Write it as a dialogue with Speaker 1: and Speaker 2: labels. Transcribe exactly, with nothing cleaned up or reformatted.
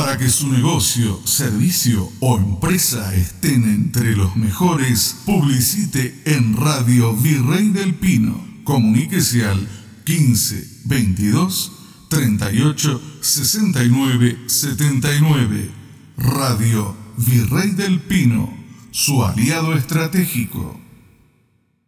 Speaker 1: Para que su negocio, servicio o empresa estén entre los mejores, publicite en Radio Virrey del Pino. Comuníquese al quince veintidós treinta y ocho sesenta y nueve setenta y nueve. Radio Virrey del Pino, su aliado estratégico.